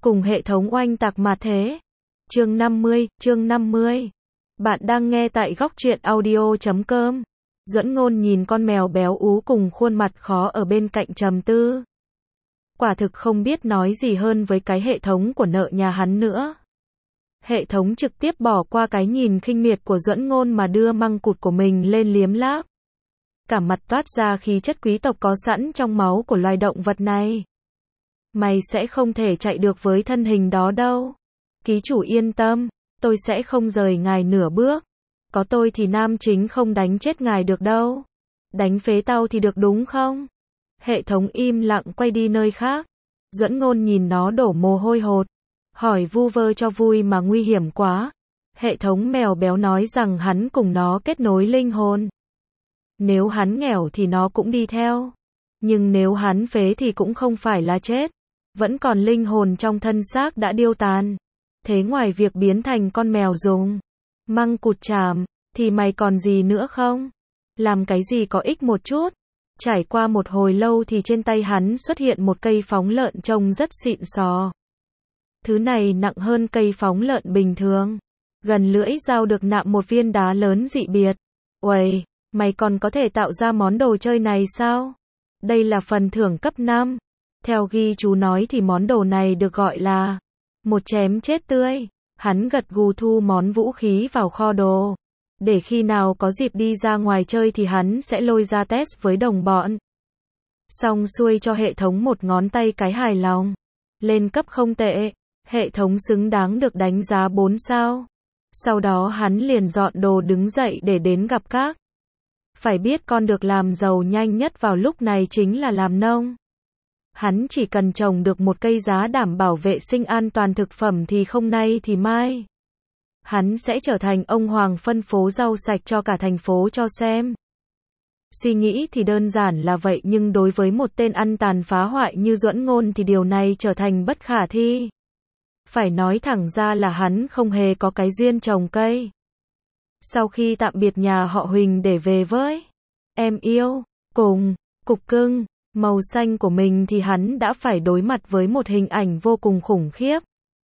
cùng hệ thống oanh tạc mà thế. Chương 50. Bạn đang nghe tại góc truyện audio.com. Duẫn Ngôn nhìn con mèo béo ú cùng khuôn mặt khó ở bên cạnh trầm tư. Quả thực không biết nói gì hơn với cái hệ thống của nợ nhà hắn nữa. Hệ thống trực tiếp bỏ qua cái nhìn khinh miệt của Duẫn Ngôn mà đưa măng cụt của mình lên liếm láp. Cả mặt toát ra khí chất quý tộc có sẵn trong máu của loài động vật này. Mày sẽ không thể chạy được với thân hình đó đâu. Ký chủ yên tâm, tôi sẽ không rời ngài nửa bước. Có tôi thì nam chính không đánh chết ngài được đâu. Đánh phế tao thì được đúng không? Hệ thống im lặng quay đi nơi khác. Duẫn Ngôn nhìn nó đổ mồ hôi hột. Hỏi vu vơ cho vui mà nguy hiểm quá. Hệ thống mèo béo nói rằng hắn cùng nó kết nối linh hồn. Nếu hắn nghèo thì nó cũng đi theo. Nhưng nếu hắn phế thì cũng không phải là chết. Vẫn còn linh hồn trong thân xác đã điêu tàn. Thế ngoài việc biến thành con mèo dùng măng cụt chàm, thì mày còn gì nữa không? Làm cái gì có ích một chút? Trải qua một hồi lâu thì trên tay hắn xuất hiện một cây phóng lợn trông rất xịn sò. Thứ này nặng hơn cây phóng lợn bình thường. Gần lưỡi dao được nạm một viên đá lớn dị biệt. Uầy, mày còn có thể tạo ra món đồ chơi này sao? Đây là phần thưởng cấp 5. Theo ghi chú nói thì món đồ này được gọi là một chém chết tươi. Hắn gật gù thu món vũ khí vào kho đồ. Để khi nào có dịp đi ra ngoài chơi thì hắn sẽ lôi ra test với đồng bọn. Xong xuôi cho hệ thống một ngón tay cái hài lòng. Lên cấp không tệ. Hệ thống xứng đáng được đánh giá 4 sao. Sau đó hắn liền dọn đồ đứng dậy để đến gặp các. Phải biết con được làm giàu nhanh nhất vào lúc này chính là làm nông. Hắn chỉ cần trồng được một cây giá đảm bảo vệ sinh an toàn thực phẩm thì không nay thì mai. Hắn sẽ trở thành ông hoàng phân phối rau sạch cho cả thành phố cho xem. Suy nghĩ thì đơn giản là vậy nhưng đối với một tên ăn tàn phá hoại như Duẫn Ngôn thì điều này trở thành bất khả thi. Phải nói thẳng ra là hắn không hề có cái duyên trồng cây. Sau khi tạm biệt nhà họ Huỳnh để về với em yêu, cùng cục cưng màu xanh của mình thì hắn đã phải đối mặt với một hình ảnh vô cùng khủng khiếp.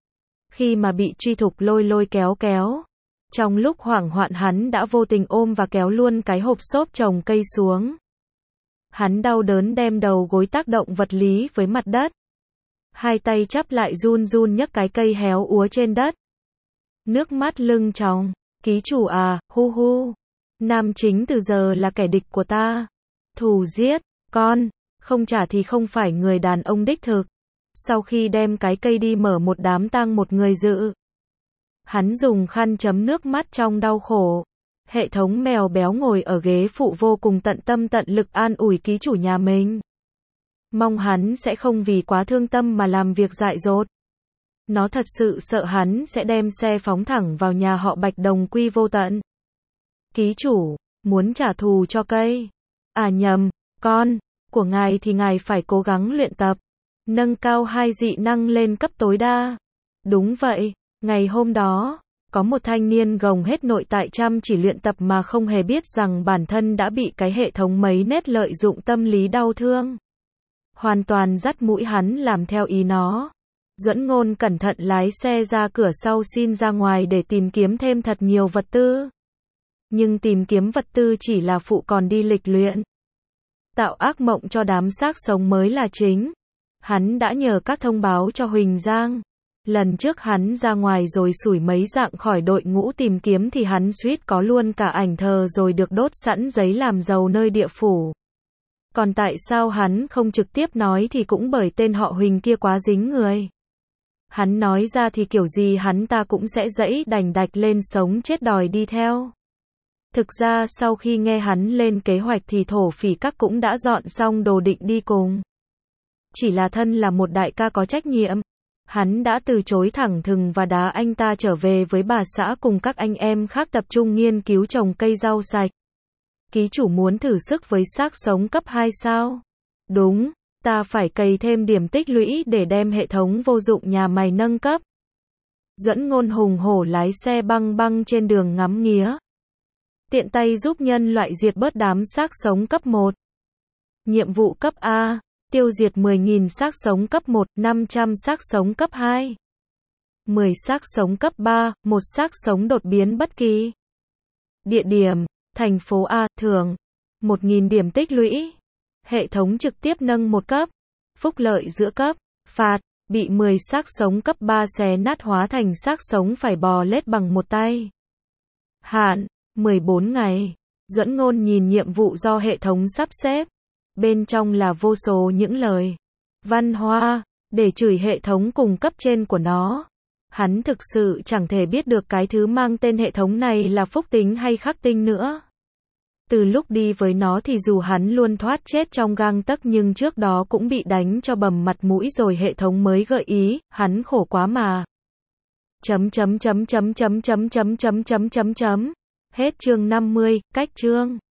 Khi mà bị truy thục lôi kéo. Trong lúc hoảng hoạn hắn đã vô tình ôm và kéo luôn cái hộp xốp trồng cây xuống. Hắn đau đớn đem đầu gối tác động vật lý với mặt đất. Hai tay chắp lại run nhấc cái cây héo úa trên đất. Nước mắt lưng tròng. Ký chủ à, hu hu. Nam chính từ giờ là kẻ địch của ta. Thù giết, con. Không trả thì không phải người đàn ông đích thực. Sau khi đem cái cây đi mở một đám tang một người dự. Hắn dùng khăn chấm nước mắt trong đau khổ. Hệ thống mèo béo ngồi ở ghế phụ vô cùng tận tâm tận lực an ủi ký chủ nhà mình. Mong hắn sẽ không vì quá thương tâm mà làm việc dại dột. Nó thật sự sợ hắn sẽ đem xe phóng thẳng vào nhà họ Bạch đồng quy vô tận. Ký chủ, muốn trả thù cho cây. À nhầm, con của ngài thì ngài phải cố gắng luyện tập. Nâng cao hai dị năng lên cấp tối đa. Đúng vậy, ngày hôm đó, có một thanh niên gồng hết nội tại chăm chỉ luyện tập mà không hề biết rằng bản thân đã bị cái hệ thống mấy nét lợi dụng tâm lý đau thương. Hoàn toàn dắt mũi hắn làm theo ý nó. Duẫn Ngôn cẩn thận lái xe ra cửa sau xin ra ngoài để tìm kiếm thêm thật nhiều vật tư. Nhưng tìm kiếm vật tư chỉ là phụ còn đi lịch luyện. Tạo ác mộng cho đám xác sống mới là chính. Hắn đã nhờ các thông báo cho Huỳnh Giang. Lần trước hắn ra ngoài rồi xủi mấy dạng khỏi đội ngũ tìm kiếm thì hắn suýt có luôn cả ảnh thờ rồi được đốt sẵn giấy làm giàu nơi địa phủ. Còn tại sao hắn không trực tiếp nói thì cũng bởi tên họ Huỳnh kia quá dính người. Hắn nói ra thì kiểu gì hắn ta cũng sẽ dẫy đành đạch lên sống chết đòi đi theo. Thực ra sau khi nghe hắn lên kế hoạch thì thổ phỉ các cũng đã dọn xong đồ định đi cùng. Chỉ là thân là một đại ca có trách nhiệm. Hắn đã từ chối thẳng thừng và đá anh ta trở về với bà xã cùng các anh em khác tập trung nghiên cứu trồng cây rau sạch. Ký chủ muốn thử sức với xác sống cấp 2 sao? Đúng, ta phải cày thêm điểm tích lũy để đem hệ thống vô dụng nhà mày nâng cấp. Duẫn Ngôn hùng hổ lái xe băng trên đường ngắm nghía. Tiện tay giúp nhân loại diệt bớt đám xác sống cấp 1. Nhiệm vụ cấp A. Tiêu diệt 10.000 xác sống cấp 1, 500 xác sống cấp 2. 10 xác sống cấp 3, một xác sống đột biến bất kỳ. Địa điểm, thành phố A, thưởng 1.000 điểm tích lũy. Hệ thống trực tiếp nâng một cấp. Phúc lợi giữa cấp, phạt, bị 10 xác sống cấp 3 xé nát hóa thành xác sống phải bò lết bằng một tay. Hạn, 14 ngày. Duẫn Ngôn nhìn nhiệm vụ do hệ thống sắp xếp. Bên trong là vô số những lời văn hoa, để chửi hệ thống cùng cấp trên của nó. Hắn thực sự chẳng thể biết được cái thứ mang tên hệ thống này là phúc tính hay khắc tinh nữa. Từ lúc đi với nó thì dù hắn luôn thoát chết trong gang tấc nhưng trước đó cũng bị đánh cho bầm mặt mũi rồi hệ thống mới gợi ý, hắn khổ quá mà. Hết chương 50, cách chương.